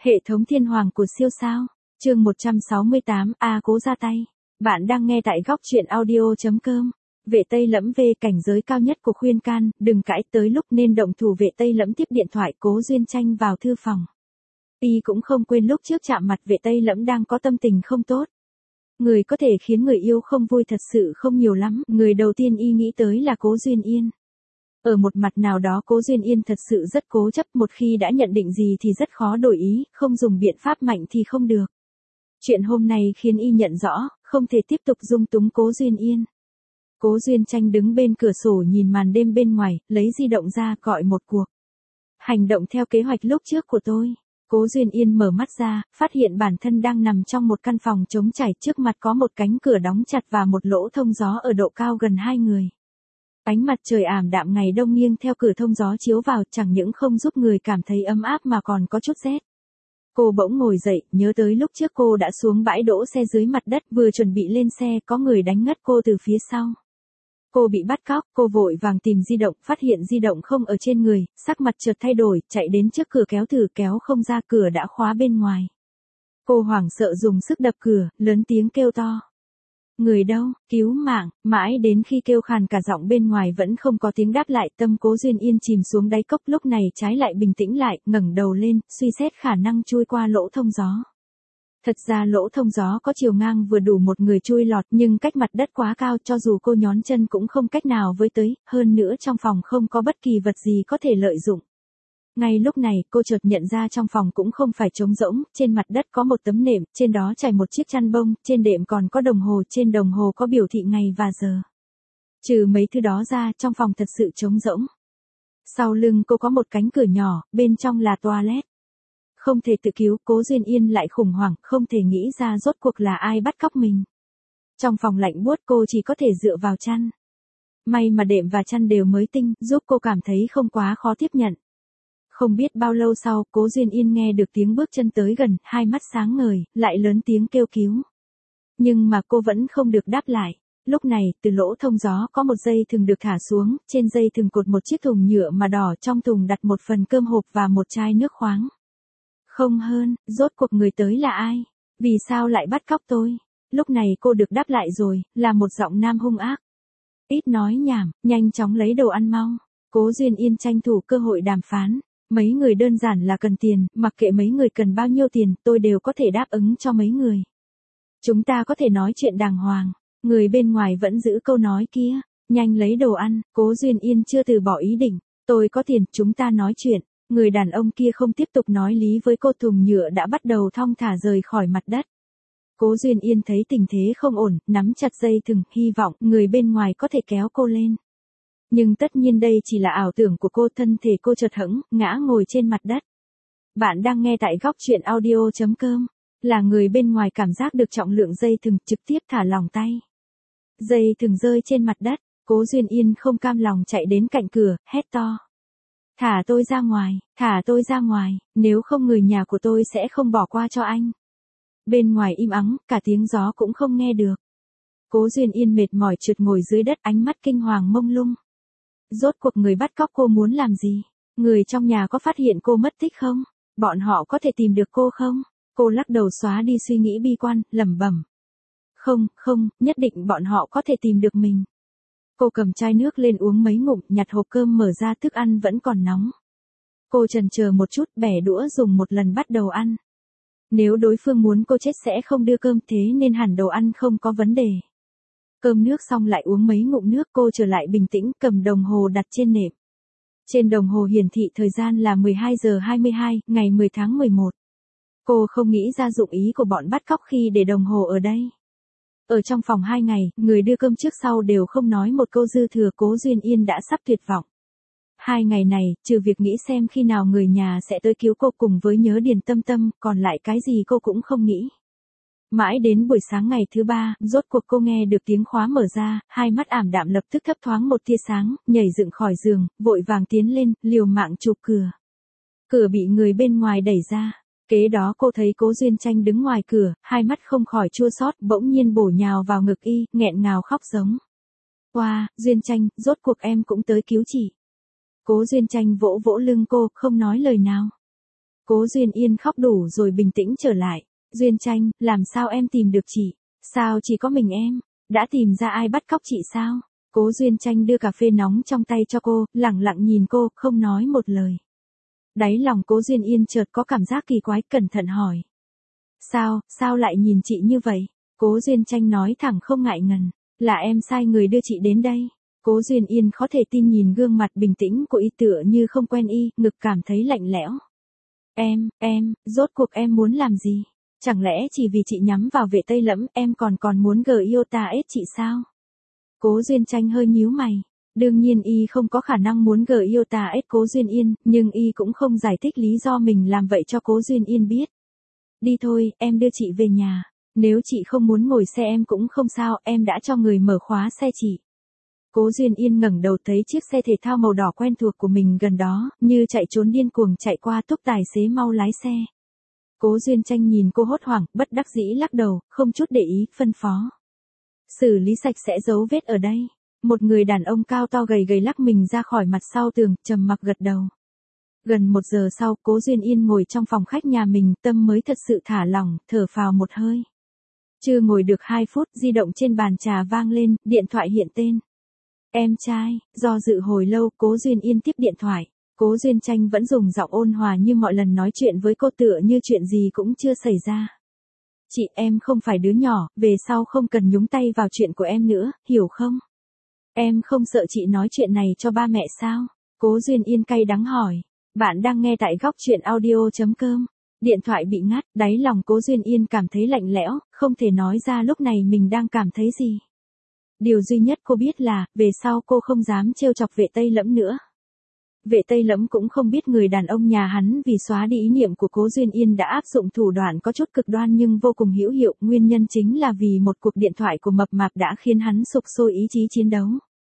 Hệ thống thiên hoàng của siêu sao. Chương 168, cố ra tay. Bạn đang nghe tại góc truyện audio.com. Vệ Tây Lẫm về cảnh giới cao nhất của khuyên can, đừng cãi, tới lúc nên động thủ. Vệ Tây Lẫm tiếp điện thoại Cố Duyên Tranh vào thư phòng. Y cũng không quên lúc trước chạm mặt Vệ Tây Lẫm đang có tâm tình không tốt. Người có thể khiến người yêu không vui thật sự không nhiều lắm, người đầu tiên Y nghĩ tới là Cố Duyên Yên. Ở một mặt nào đó Cố Duyên Yên thật sự rất cố chấp, một khi đã nhận định gì thì rất khó đổi ý, không dùng biện pháp mạnh thì không được. Chuyện hôm nay khiến Y nhận rõ, không thể tiếp tục dung túng Cố Duyên Yên. Cố Duyên Tranh đứng bên cửa sổ nhìn màn đêm bên ngoài, lấy di động ra gọi một cuộc. Hành động theo kế hoạch lúc trước của tôi. Cố Duyên Yên mở mắt ra, phát hiện bản thân đang nằm trong một căn phòng trống trải, trước mặt có một cánh cửa đóng chặt và một lỗ thông gió ở độ cao gần 2 người. Ánh mặt trời ảm đạm ngày đông nghiêng theo cửa thông gió chiếu vào, chẳng những không giúp người cảm thấy ấm áp mà còn có chút rét. Cô bỗng ngồi dậy, nhớ tới lúc trước cô đã xuống bãi đỗ xe dưới mặt đất, vừa chuẩn bị lên xe có người đánh ngất cô từ phía sau. Cô bị bắt cóc, cô vội vàng tìm di động, phát hiện di động không ở trên người, sắc mặt chợt thay đổi, chạy đến trước cửa kéo thử, kéo không ra, cửa đã khóa bên ngoài. Cô hoảng sợ dùng sức đập cửa, lớn tiếng kêu to. Người đâu, cứu mạng, mãi đến khi kêu khàn cả giọng bên ngoài vẫn không có tiếng đáp lại, tâm Cố Duyên Yên chìm xuống đáy cốc, lúc này trái lại bình tĩnh lại, ngẩng đầu lên, suy xét khả năng chui qua lỗ thông gió. Thật ra lỗ thông gió có chiều ngang vừa đủ một người chui lọt, nhưng cách mặt đất quá cao, cho dù cô nhón chân cũng không cách nào với tới, hơn nữa trong phòng không có bất kỳ vật gì có thể lợi dụng. Ngay lúc này, cô chợt nhận ra trong phòng cũng không phải trống rỗng, trên mặt đất có một tấm nệm, trên đó trải một chiếc chăn bông, trên đệm còn có đồng hồ, trên đồng hồ có biểu thị ngày và giờ. Trừ mấy thứ đó ra, trong phòng thật sự trống rỗng. Sau lưng cô có một cánh cửa nhỏ, bên trong là toilet. Không thể tự cứu, Cố Duyên Yên lại khủng hoảng, không thể nghĩ ra rốt cuộc là ai bắt cóc mình. Trong phòng lạnh buốt, cô chỉ có thể dựa vào chăn. May mà đệm và chăn đều mới tinh, giúp cô cảm thấy không quá khó tiếp nhận. Không biết bao lâu sau, Cố Duyên Yên nghe được tiếng bước chân tới gần, hai mắt sáng ngời, lại lớn tiếng kêu cứu. Nhưng mà cô vẫn không được đáp lại. Lúc này, từ lỗ thông gió có một dây thừng được thả xuống, trên dây thừng cột một chiếc thùng nhựa mà đỏ, trong thùng đặt một phần cơm hộp và một chai nước khoáng. Không hơn, rốt cuộc người tới là ai? Vì sao lại bắt cóc tôi? Lúc này cô được đáp lại rồi, là một giọng nam hung ác. Ít nói nhảm, nhanh chóng lấy đồ ăn mau. Cố Duyên Yên tranh thủ cơ hội đàm phán. Mấy người đơn giản là cần tiền, mặc kệ mấy người cần bao nhiêu tiền, tôi đều có thể đáp ứng cho mấy người. Chúng ta có thể nói chuyện đàng hoàng. Người bên ngoài vẫn giữ câu nói kia. Nhanh lấy đồ ăn, Cố Duyên Yên chưa từ bỏ ý định. Tôi có tiền, chúng ta nói chuyện. Người đàn ông kia không tiếp tục nói lý với cô, thùng nhựa đã bắt đầu thong thả rời khỏi mặt đất. Cố Duyên Yên thấy tình thế không ổn, nắm chặt dây thừng, hy vọng người bên ngoài có thể kéo cô lên. Nhưng tất nhiên đây chỉ là ảo tưởng của cô, thân thể cô chợt hẫng, ngã ngồi trên mặt đất. Bạn đang nghe tại góc truyện audio.com. Là người bên ngoài cảm giác được trọng lượng dây thừng, trực tiếp thả lỏng tay. Dây thừng rơi trên mặt đất, Cố Duyên Yên không cam lòng chạy đến cạnh cửa, hét to. Thả tôi ra ngoài, thả tôi ra ngoài, nếu không người nhà của tôi sẽ không bỏ qua cho anh. Bên ngoài im ắng, cả tiếng gió cũng không nghe được. Cố Duyên Yên mệt mỏi trượt ngồi dưới đất, ánh mắt kinh hoàng mông lung. Rốt cuộc người bắt cóc cô muốn làm gì? Người trong nhà có phát hiện cô mất tích không? Bọn họ có thể tìm được cô không? Cô lắc đầu xóa đi suy nghĩ bi quan, lẩm bẩm. Không, nhất định bọn họ có thể tìm được mình. Cô cầm chai nước lên uống mấy ngụm, nhặt hộp cơm mở ra, thức ăn vẫn còn nóng. Cô chần chờ một chút, bẻ đũa dùng một lần bắt đầu ăn. Nếu đối phương muốn cô chết sẽ không đưa cơm, thế nên hẳn đồ ăn không có vấn đề. Cơm nước xong lại uống mấy ngụm nước, cô trở lại bình tĩnh, cầm đồng hồ đặt trên nệm. Trên đồng hồ hiển thị thời gian là 12 giờ 22, ngày 10 tháng 11. Cô không nghĩ ra dụng ý của bọn bắt cóc khi để đồng hồ ở đây. Ở trong phòng 2 ngày, người đưa cơm trước sau đều không nói một câu dư thừa, Cố Duyên Yên đã sắp tuyệt vọng. 2 ngày này, trừ việc nghĩ xem khi nào người nhà sẽ tới cứu cô cùng với nhớ Điền Tâm Tâm, còn lại cái gì cô cũng không nghĩ. Mãi đến buổi sáng ngày thứ 3, rốt cuộc cô nghe được tiếng khóa mở ra, hai mắt ảm đạm lập tức thấp thoáng một tia sáng, nhảy dựng khỏi giường, vội vàng tiến lên, liều mạng chụp cửa. Cửa bị người bên ngoài đẩy ra. Kế đó cô thấy Cố Duyên Tranh đứng ngoài cửa, hai mắt không khỏi chua xót, bỗng nhiên bổ nhào vào ngực y, nghẹn ngào khóc giống. Wow, Duyên Tranh, rốt cuộc em cũng tới cứu chị. Cố Duyên Tranh vỗ vỗ lưng cô, không nói lời nào. Cố Duyên Yên khóc đủ rồi bình tĩnh trở lại. Duyên Tranh, làm sao em tìm được chị? Sao chỉ có mình em? Đã tìm ra ai bắt cóc chị sao? Cố Duyên Tranh đưa cà phê nóng trong tay cho cô, lặng lặng nhìn cô, không nói một lời. Đáy lòng Cố Duyên Yên chợt có cảm giác kỳ quái, cẩn thận hỏi. Sao lại nhìn chị như vậy? Cố Duyên Tranh nói thẳng không ngại ngần. Là em sai người đưa chị đến đây. Cố Duyên Yên khó thể tin nhìn gương mặt bình tĩnh của y tựa như không quen y, ngực cảm thấy lạnh lẽo. Rốt cuộc em muốn làm gì? Chẳng lẽ chỉ vì chị nhắm vào Vệ Tây Lẫm em còn muốn Iota ết chị sao? Cố Duyên Tranh hơi nhíu mày. Đương nhiên y không có khả năng muốn Iota ết Cố Duyên Yên, nhưng y cũng không giải thích lý do mình làm vậy cho Cố Duyên Yên biết. Đi thôi, em đưa chị về nhà. Nếu chị không muốn ngồi xe em cũng không sao, em đã cho người mở khóa xe chị. Cố Duyên Yên ngẩng đầu thấy chiếc xe thể thao màu đỏ quen thuộc của mình gần đó, như chạy trốn điên cuồng chạy qua, thúc tài xế mau lái xe. Cố Duyên Tranh nhìn cô hốt hoảng, bất đắc dĩ lắc đầu, không chút để ý, phân phó. Xử lý sạch sẽ dấu vết ở đây. Một người đàn ông cao to gầy lắc mình ra khỏi mặt sau tường, trầm mặc gật đầu. Gần 1 giờ sau, Cố Duyên Yên ngồi trong phòng khách nhà mình, tâm mới thật sự thả lỏng, thở phào một hơi. Chưa ngồi được 2 phút, di động trên bàn trà vang lên, điện thoại hiện tên. Em trai, do dự hồi lâu, Cố Duyên Yên tiếp điện thoại. Cố Duyên Tranh vẫn dùng giọng ôn hòa như mọi lần nói chuyện với cô, tựa như chuyện gì cũng chưa xảy ra. Chị, em không phải đứa nhỏ, về sau không cần nhúng tay vào chuyện của em nữa, hiểu không? Em không sợ chị nói chuyện này cho ba mẹ sao? Cố Duyên Yên cay đắng hỏi. Bạn đang nghe tại góc truyện audio.com. Điện thoại bị ngắt, đáy lòng Cố Duyên Yên cảm thấy lạnh lẽo, không thể nói ra lúc này mình đang cảm thấy gì. Điều duy nhất cô biết là, về sau cô không dám trêu chọc Vệ Tây Lẫm nữa. Vệ Tây Lẫm cũng không biết người đàn ông nhà hắn vì xóa đi ý niệm của Cố Duyên Yên đã áp dụng thủ đoạn có chút cực đoan nhưng vô cùng hữu hiệu, nguyên nhân chính là vì một cuộc điện thoại của Mập Mạp đã khiến hắn sục sôi ý chí chiến đấu.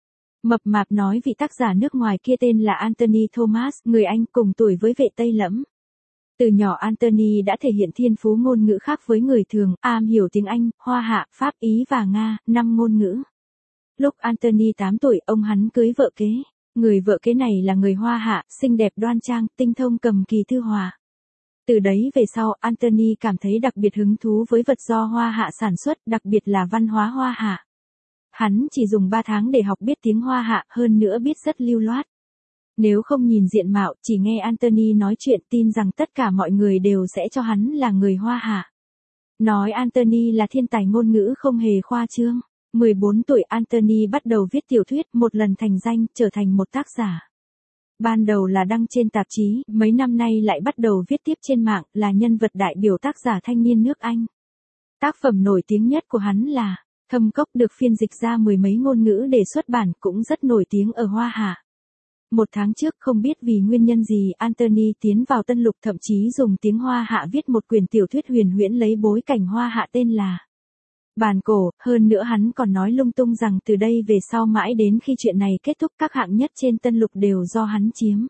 Mập Mạp nói vị tác giả nước ngoài kia tên là Anthony Thomas, người Anh cùng tuổi với Vệ Tây Lẫm. Từ nhỏ Anthony đã thể hiện thiên phú ngôn ngữ khác với người thường, am hiểu tiếng Anh, Hoa Hạ, Pháp, Ý và Nga, 5 ngôn ngữ. Lúc Anthony 8 tuổi, ông hắn cưới vợ kế. Người vợ kế này là người Hoa Hạ, xinh đẹp đoan trang, tinh thông cầm kỳ thư họa. Từ đấy về sau, Anthony cảm thấy đặc biệt hứng thú với vật do Hoa Hạ sản xuất, đặc biệt là văn hóa Hoa Hạ. Hắn chỉ dùng 3 tháng để học biết tiếng Hoa Hạ, hơn nữa biết rất lưu loát. Nếu không nhìn diện mạo, chỉ nghe Anthony nói chuyện, tin rằng tất cả mọi người đều sẽ cho hắn là người Hoa Hạ. Nói Anthony là thiên tài ngôn ngữ không hề khoa trương. 14 tuổi Anthony bắt đầu viết tiểu thuyết, một lần thành danh, trở thành một tác giả. Ban đầu là đăng trên tạp chí, mấy năm nay lại bắt đầu viết tiếp trên mạng, là nhân vật đại biểu tác giả thanh niên nước Anh. Tác phẩm nổi tiếng nhất của hắn là Thâm Cốc, được phiên dịch ra 10 mấy ngôn ngữ để xuất bản, cũng rất nổi tiếng ở Hoa Hạ. 1 tháng trước, không biết vì nguyên nhân gì, Anthony tiến vào Tân Lục, thậm chí dùng tiếng Hoa Hạ viết một quyển tiểu thuyết huyền huyễn lấy bối cảnh Hoa Hạ tên là Bàn Cổ. Hơn nữa hắn còn nói lung tung rằng từ đây về sau mãi đến khi chuyện này kết thúc, các hạng nhất trên Tân Lục đều do hắn chiếm.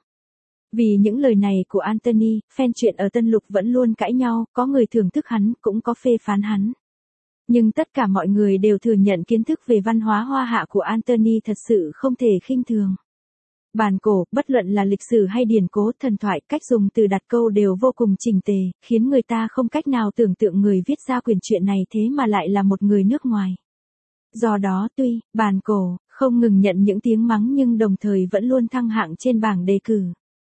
Vì những lời này của Anthony, fan truyện ở Tân Lục vẫn luôn cãi nhau, có người thưởng thức hắn, cũng có phê phán hắn. Nhưng tất cả mọi người đều thừa nhận kiến thức về văn hóa Hoa Hạ của Anthony thật sự không thể khinh thường. Bàn Cổ, bất luận là lịch sử hay điển cố, thần thoại, cách dùng từ đặt câu đều vô cùng chỉnh tề, khiến người ta không cách nào tưởng tượng người viết ra quyển truyện này thế mà lại là một người nước ngoài. Do đó tuy, Bàn Cổ, không ngừng nhận những tiếng mắng nhưng đồng thời vẫn luôn thăng hạng trên bảng đề cử.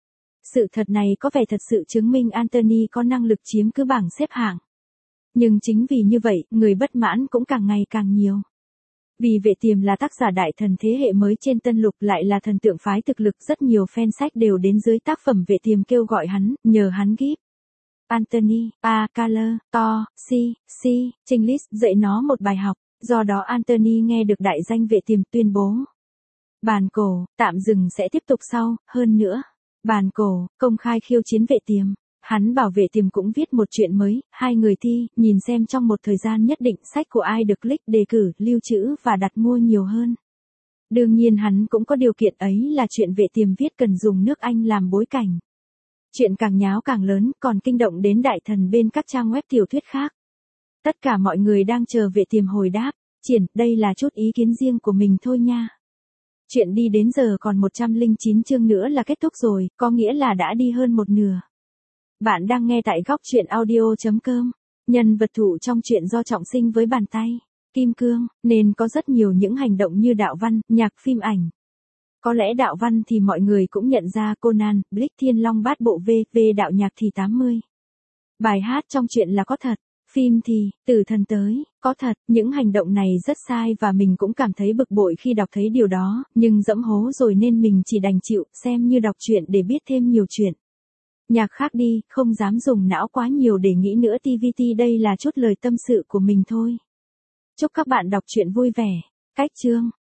Sự thật này có vẻ thật sự chứng minh Anthony có năng lực chiếm cứ bảng xếp hạng. Nhưng chính vì như vậy, người bất mãn cũng càng ngày càng nhiều. Vì Vệ Tiềm là tác giả đại thần thế hệ mới trên Tân Lục, lại là thần tượng phái thực lực, rất nhiều fan sách đều đến dưới tác phẩm Vệ Tiềm kêu gọi hắn, nhờ hắn give Anthony, A. Color, To, C, English, dạy nó một bài học. Do đó Anthony nghe được đại danh Vệ Tiềm tuyên bố Bàn Cổ, tạm dừng sẽ tiếp tục sau, hơn nữa. Bàn Cổ, công khai khiêu chiến Vệ Tiềm. Hắn bảo Vệ Tiềm cũng viết một chuyện mới, 2 người thi, nhìn xem trong một thời gian nhất định sách của ai được click đề cử, lưu trữ và đặt mua nhiều hơn. Đương nhiên hắn cũng có điều kiện, ấy là chuyện Vệ Tiềm viết cần dùng nước Anh làm bối cảnh. Chuyện càng nháo càng lớn, còn kinh động đến đại thần bên các trang web tiểu thuyết khác. Tất cả mọi người đang chờ Vệ Tiềm hồi đáp. Đây là chút ý kiến riêng của mình thôi nha. Chuyện đi đến giờ còn 109 chương nữa là kết thúc rồi, có nghĩa là đã đi hơn một nửa. Bạn đang nghe tại góc truyện audio.com. Nhân vật thủ trong truyện do Trọng Sinh với bàn tay kim cương, nên có rất nhiều những hành động như đạo văn, nhạc phim ảnh. Có lẽ đạo văn thì mọi người cũng nhận ra Conan, Blix Thiên Long Bát Bộ v đạo nhạc thì 80. Bài hát trong truyện là có thật, phim thì Tử Thần tới, có thật, những hành động này rất sai và mình cũng cảm thấy bực bội khi đọc thấy điều đó, nhưng dẫm hố rồi nên mình chỉ đành chịu, xem như đọc truyện để biết thêm nhiều chuyện. Nhạc khác đi, không dám dùng não quá nhiều để nghĩ nữa. TVT đây là chút lời tâm sự của mình thôi. Chúc các bạn đọc truyện vui vẻ. Cách chương